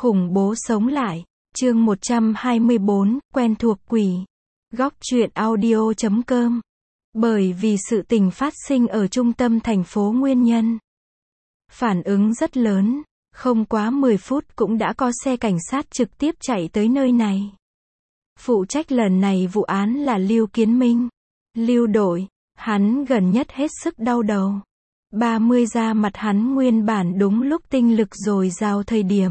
Khủng bố sống lại. Chương 124, quen thuộc quỷ. Góc truyện audio.com. Bởi vì sự tình phát sinh ở trung tâm thành phố nguyên nhân. Phản ứng rất lớn, không quá 10 phút cũng đã có xe cảnh sát trực tiếp chạy tới nơi này. Phụ trách lần này vụ án là Lưu Kiến Minh. Lưu đội, hắn gần nhất hết sức đau đầu. 30 ra mặt hắn nguyên bản đúng lúc tinh lực dồi dào thời điểm.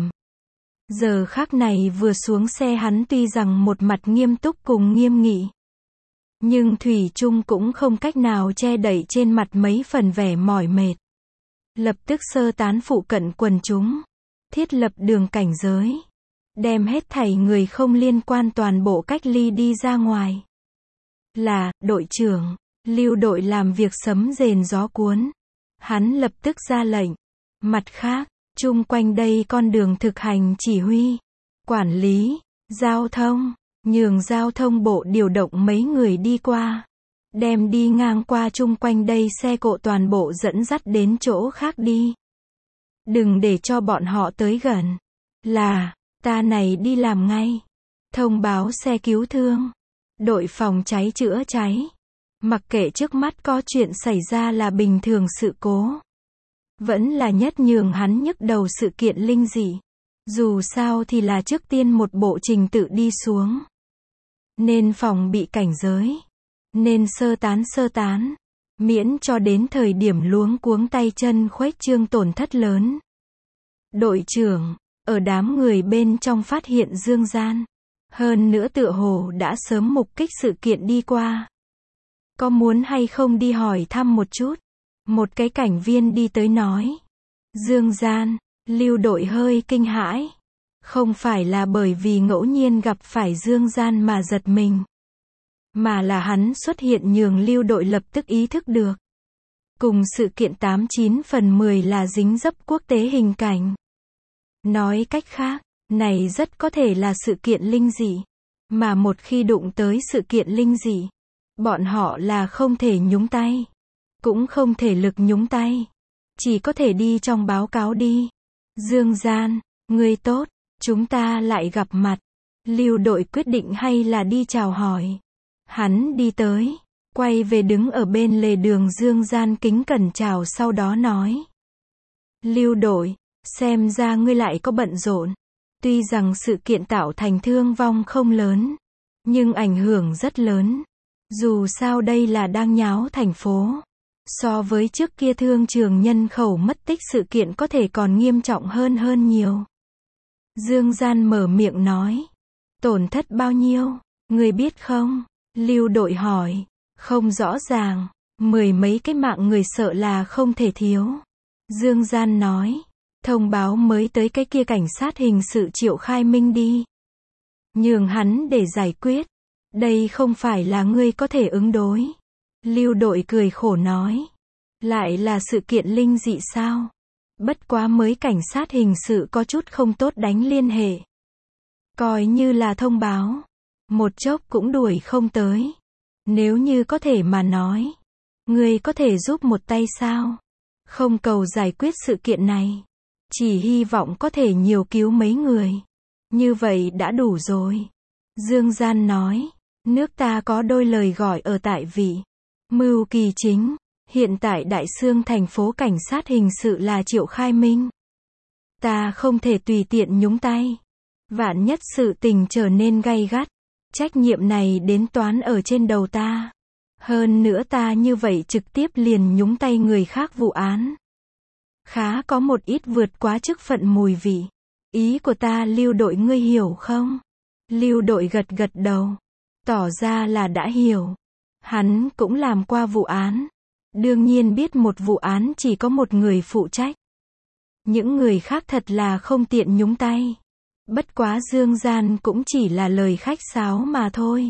Giờ khắc này vừa xuống xe hắn tuy rằng một mặt nghiêm túc cùng nghiêm nghị. Nhưng thủy chung cũng không cách nào che đậy trên mặt mấy phần vẻ mỏi mệt. Lập tức sơ tán phụ cận quần chúng. Thiết lập đường cảnh giới. Đem hết thảy người không liên quan toàn bộ cách ly đi ra ngoài. Là, đội trưởng, Lưu đội làm việc sấm rền gió cuốn. Hắn lập tức ra lệnh. Mặt khác, chung quanh đây con đường thực hành chỉ huy, quản lý, giao thông, nhường giao thông bộ điều động mấy người đi qua. Đem đi ngang qua chung quanh đây xe cộ toàn bộ dẫn dắt đến chỗ khác đi. Đừng để cho bọn họ tới gần. Là, ta này đi làm ngay. Thông báo xe cứu thương. Đội phòng cháy chữa cháy. Mặc kệ trước mắt có chuyện xảy ra là bình thường sự cố. Vẫn là nhất nhường hắn nhức đầu sự kiện linh dị. Dù sao thì là trước tiên một bộ trình tự đi xuống. Nên phòng bị cảnh giới. Nên sơ tán. Miễn cho đến thời điểm luống cuống tay chân khuếch trương tổn thất lớn. Đội trưởng, ở đám người bên trong phát hiện Dương Gian. Hơn nữa tựa hồ đã sớm mục kích sự kiện đi qua. Có muốn hay không đi hỏi thăm một chút? Một cái cảnh viên đi tới nói. Dương Gian, Lưu đội hơi kinh hãi. Không phải là bởi vì ngẫu nhiên gặp phải Dương Gian mà giật mình. Mà là hắn xuất hiện nhường Lưu đội lập tức ý thức được. Cùng sự kiện 89 phần 10 là dính dấp quốc tế hình cảnh. Nói cách khác, này rất có thể là sự kiện linh dị. Mà một khi đụng tới sự kiện linh dị, bọn họ là không thể nhúng tay. Cũng không thể lực nhúng tay. Chỉ có thể đi trong báo cáo đi. Dương Gian, ngươi tốt, chúng ta lại gặp mặt. Lưu đội quyết định hay là đi chào hỏi. Hắn đi tới, quay về đứng ở bên lề đường Dương Gian kính cẩn chào sau đó nói. Lưu đội, xem ra ngươi lại có bận rộn. Tuy rằng sự kiện tạo thành thương vong không lớn, nhưng ảnh hưởng rất lớn. Dù sao đây là đang nháo thành phố. So với trước kia thương trường nhân khẩu mất tích sự kiện có thể còn nghiêm trọng hơn nhiều. Dương Gian mở miệng nói. Tổn thất bao nhiêu, người biết không? Lưu đội hỏi. Không rõ ràng, 10 mấy cái mạng người sợ là không thể thiếu. Dương Gian nói. Thông báo mới tới cái kia cảnh sát hình sự Triệu Khai Minh đi. Nhường hắn để giải quyết. Đây không phải là ngươi có thể ứng đối. Lưu đội cười khổ nói. Lại là sự kiện linh dị sao? Bất quá mới cảnh sát hình sự có chút không tốt đánh liên hệ. Coi như là thông báo. Một chốc cũng đuổi không tới. Nếu như có thể mà nói. Ngươi có thể giúp một tay sao? Không cầu giải quyết sự kiện này. Chỉ hy vọng có thể nhiều cứu mấy người. Như vậy đã đủ rồi. Dương Gian nói. Nước ta có đôi lời gọi ở tại vị. Mưu kỳ chính. Hiện tại Đại Xương thành phố cảnh sát hình sự là Triệu Khai Minh. Ta không thể tùy tiện nhúng tay. Vạn nhất sự tình trở nên gay gắt. Trách nhiệm này đến toán ở trên đầu ta. Hơn nữa ta như vậy trực tiếp liền nhúng tay người khác vụ án. Khá có một ít vượt quá chức phận mùi vị. Ý của ta Lưu đội ngươi hiểu không? Lưu đội gật đầu. Tỏ ra là đã hiểu. Hắn cũng làm qua vụ án. Đương nhiên biết một vụ án chỉ có một người phụ trách. Những người khác thật là không tiện nhúng tay. Bất quá Dương Gian cũng chỉ là lời khách sáo mà thôi.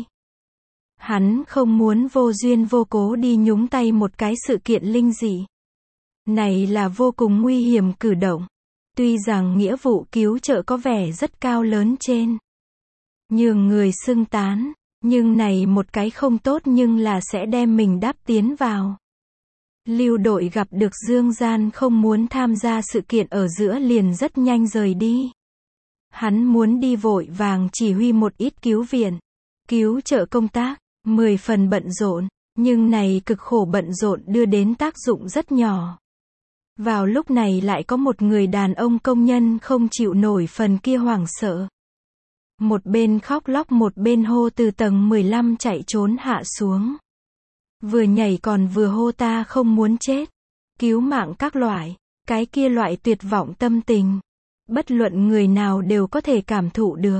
Hắn không muốn vô duyên vô cố đi nhúng tay một cái sự kiện linh dị. Này là vô cùng nguy hiểm cử động. Tuy rằng nghĩa vụ cứu trợ có vẻ rất cao lớn trên. Nhường người xưng tán. Nhưng này một cái không tốt nhưng là sẽ đem mình đáp tiến vào. Lưu đội gặp được Dương Gian không muốn tham gia sự kiện ở giữa liền rất nhanh rời đi. Hắn muốn đi vội vàng chỉ huy một ít cứu viện, cứu trợ công tác, 10 phần bận rộn, nhưng này cực khổ bận rộn đưa đến tác dụng rất nhỏ. Vào lúc này lại có một người đàn ông công nhân không chịu nổi phần kia hoảng sợ. Một bên khóc lóc một bên hô từ tầng 15 chạy trốn hạ xuống. Vừa nhảy còn vừa hô ta không muốn chết. Cứu mạng các loại. Cái kia loại tuyệt vọng tâm tình. Bất luận người nào đều có thể cảm thụ được.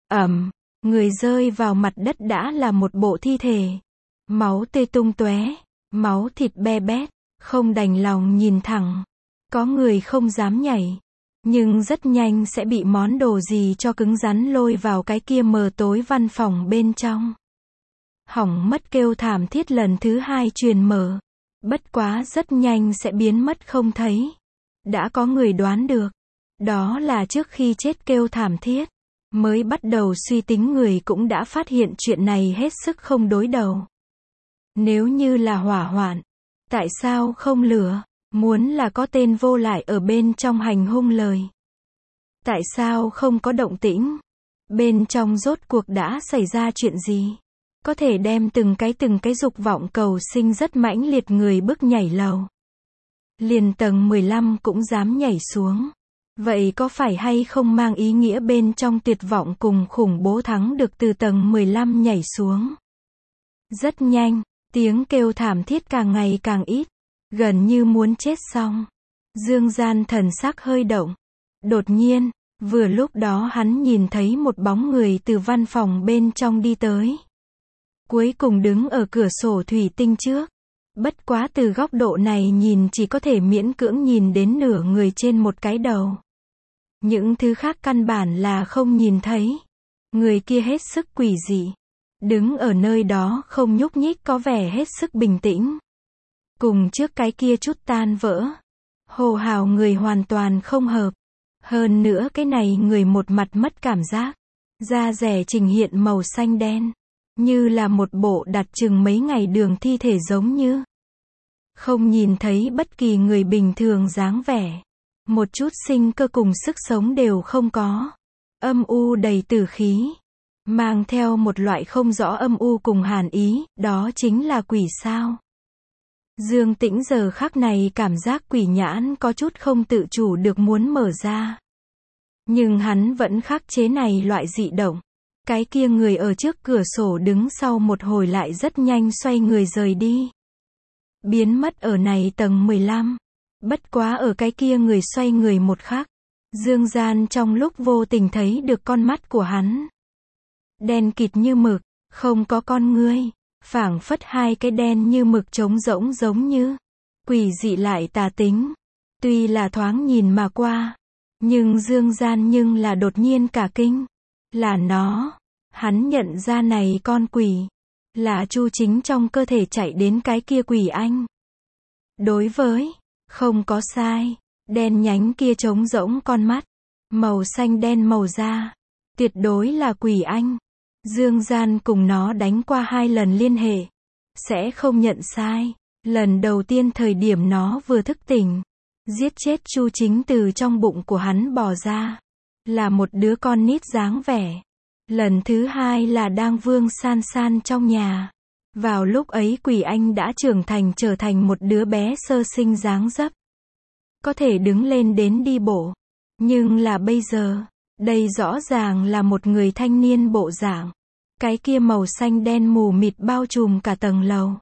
Người rơi vào mặt đất đã là một bộ thi thể. Máu tươi tung tóe, máu thịt be bét, không đành lòng nhìn thẳng. Có người không dám nhảy. Nhưng rất nhanh sẽ bị món đồ gì cho cứng rắn lôi vào cái kia mờ tối văn phòng bên trong. Hỏng mất kêu thảm thiết lần thứ 2 truyền mở. Bất quá rất nhanh sẽ biến mất không thấy. Đã có người đoán được. Đó là trước khi chết kêu thảm thiết. Mới bắt đầu suy tính người cũng đã phát hiện chuyện này hết sức không đối đầu. Nếu như là hỏa hoạn, tại sao không lửa? Muốn là có tên vô lại ở bên trong hành hung lời. Tại sao không có động tĩnh? Bên trong rốt cuộc đã xảy ra chuyện gì? Có thể đem từng cái dục vọng cầu sinh rất mãnh liệt người bức nhảy lầu. Liền tầng 15 cũng dám nhảy xuống. Vậy có phải hay không mang ý nghĩa bên trong tuyệt vọng cùng khủng bố thắng được từ tầng 15 nhảy xuống? Rất nhanh, tiếng kêu thảm thiết càng ngày càng ít. Gần như muốn chết xong. Dương Gian thần sắc hơi động. Đột nhiên, vừa lúc đó hắn nhìn thấy một bóng người từ văn phòng bên trong đi tới. Cuối cùng đứng ở cửa sổ thủy tinh trước. Bất quá từ góc độ này nhìn chỉ có thể miễn cưỡng nhìn đến nửa người trên một cái đầu. Những thứ khác căn bản là không nhìn thấy. Người kia hết sức quỷ dị. Đứng ở nơi đó không nhúc nhích có vẻ hết sức bình tĩnh. Cùng trước cái kia chút tan vỡ. Hô hào người hoàn toàn không hợp. Hơn nữa cái này người một mặt mất cảm giác. Da rẻ trình hiện màu xanh đen. Như là một bộ đặt chừng mấy ngày đường thi thể giống như. Không nhìn thấy bất kỳ người bình thường dáng vẻ. Một chút sinh cơ cùng sức sống đều không có. Âm u đầy tử khí. Mang theo một loại không rõ âm u cùng hàn ý, đó chính là quỷ sao. Dương Tĩnh giờ khắc này cảm giác quỷ nhãn có chút không tự chủ được muốn mở ra. Nhưng hắn vẫn khắc chế này loại dị động. Cái kia người ở trước cửa sổ đứng sau một hồi lại rất nhanh xoay người rời đi. Biến mất ở này tầng 15. Bất quá ở cái kia người xoay người một khắc. Dương Gian trong lúc vô tình thấy được con mắt của hắn. Đen kịt như mực, không có con ngươi. Phảng phất hai cái đen như mực trống rỗng giống như. Quỷ dị lại tà tính. Tuy là thoáng nhìn mà qua. Nhưng Dương Gian nhưng là đột nhiên cả kinh. Là nó. Hắn nhận ra này con quỷ. Là Chu Chính trong cơ thể chạy đến cái kia quỷ anh. Đối với. Không có sai. Đen nhánh kia trống rỗng con mắt. Màu xanh đen màu da. Tuyệt đối là quỷ anh. Dương Gian cùng nó đánh qua 2 lần liên hệ. Sẽ không nhận sai. Lần đầu tiên thời điểm nó vừa thức tỉnh. Giết chết Chu Chính từ trong bụng của hắn bò ra. Là một đứa con nít dáng vẻ. Lần thứ 2 là đang Vương San San trong nhà. Vào lúc ấy quỷ anh đã trưởng thành trở thành một đứa bé sơ sinh dáng dấp. Có thể đứng lên đến đi bộ. Nhưng là bây giờ, đây rõ ràng là một người thanh niên bộ dạng. Cái kia màu xanh đen mù mịt bao trùm cả tầng lầu.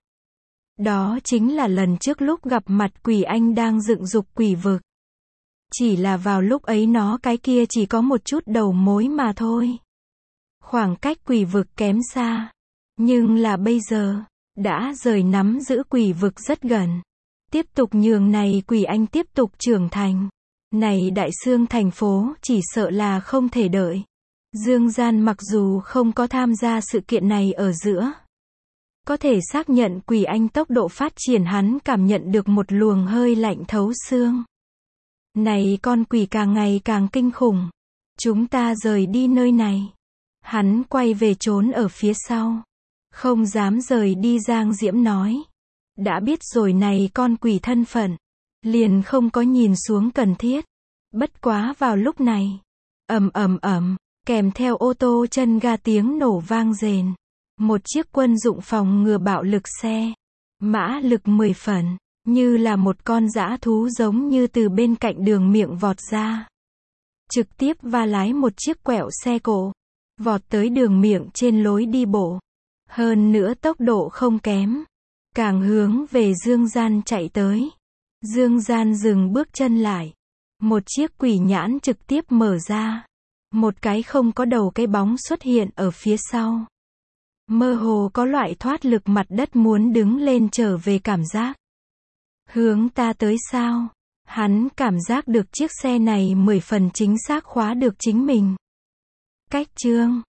Đó chính là lần trước lúc gặp mặt quỷ anh đang dựng dục quỷ vực. Chỉ là vào lúc ấy nó cái kia chỉ có một chút đầu mối mà thôi. Khoảng cách quỷ vực kém xa. Nhưng là bây giờ, đã rời nắm giữ quỷ vực rất gần. Tiếp tục nhường này quỷ anh tiếp tục trưởng thành. Này Đại Xương thành phố chỉ sợ là không thể đợi. Dương Gian mặc dù không có tham gia sự kiện này ở giữa. Có thể xác nhận quỷ anh tốc độ phát triển hắn cảm nhận được một luồng hơi lạnh thấu xương. Này con quỷ càng ngày càng kinh khủng. Chúng ta rời đi nơi này. Hắn quay về trốn ở phía sau. Không dám rời đi. Giang Diễm nói. Đã biết rồi này con quỷ thân phận. Liền không có nhìn xuống cần thiết. Bất quá vào lúc này. ầm ầm ầm, kèm theo ô tô chân ga tiếng nổ vang rền. Một chiếc quân dụng phòng ngừa bạo lực xe. Mã lực 10 phần, như là một con dã thú giống như từ bên cạnh đường miệng vọt ra. Trực tiếp va lái một chiếc quẹo xe cộ. Vọt tới đường miệng trên lối đi bộ. Hơn nữa tốc độ không kém. Càng hướng về Dương Gian chạy tới. Dương Gian dừng bước chân lại. Một chiếc quỷ nhãn trực tiếp mở ra. Một cái không có đầu cái bóng xuất hiện ở phía sau. Mơ hồ có loại thoát lực mặt đất muốn đứng lên trở về cảm giác. Hướng ta tới sao? Hắn cảm giác được chiếc xe này 10 phần chính xác khóa được chính mình. Cách chương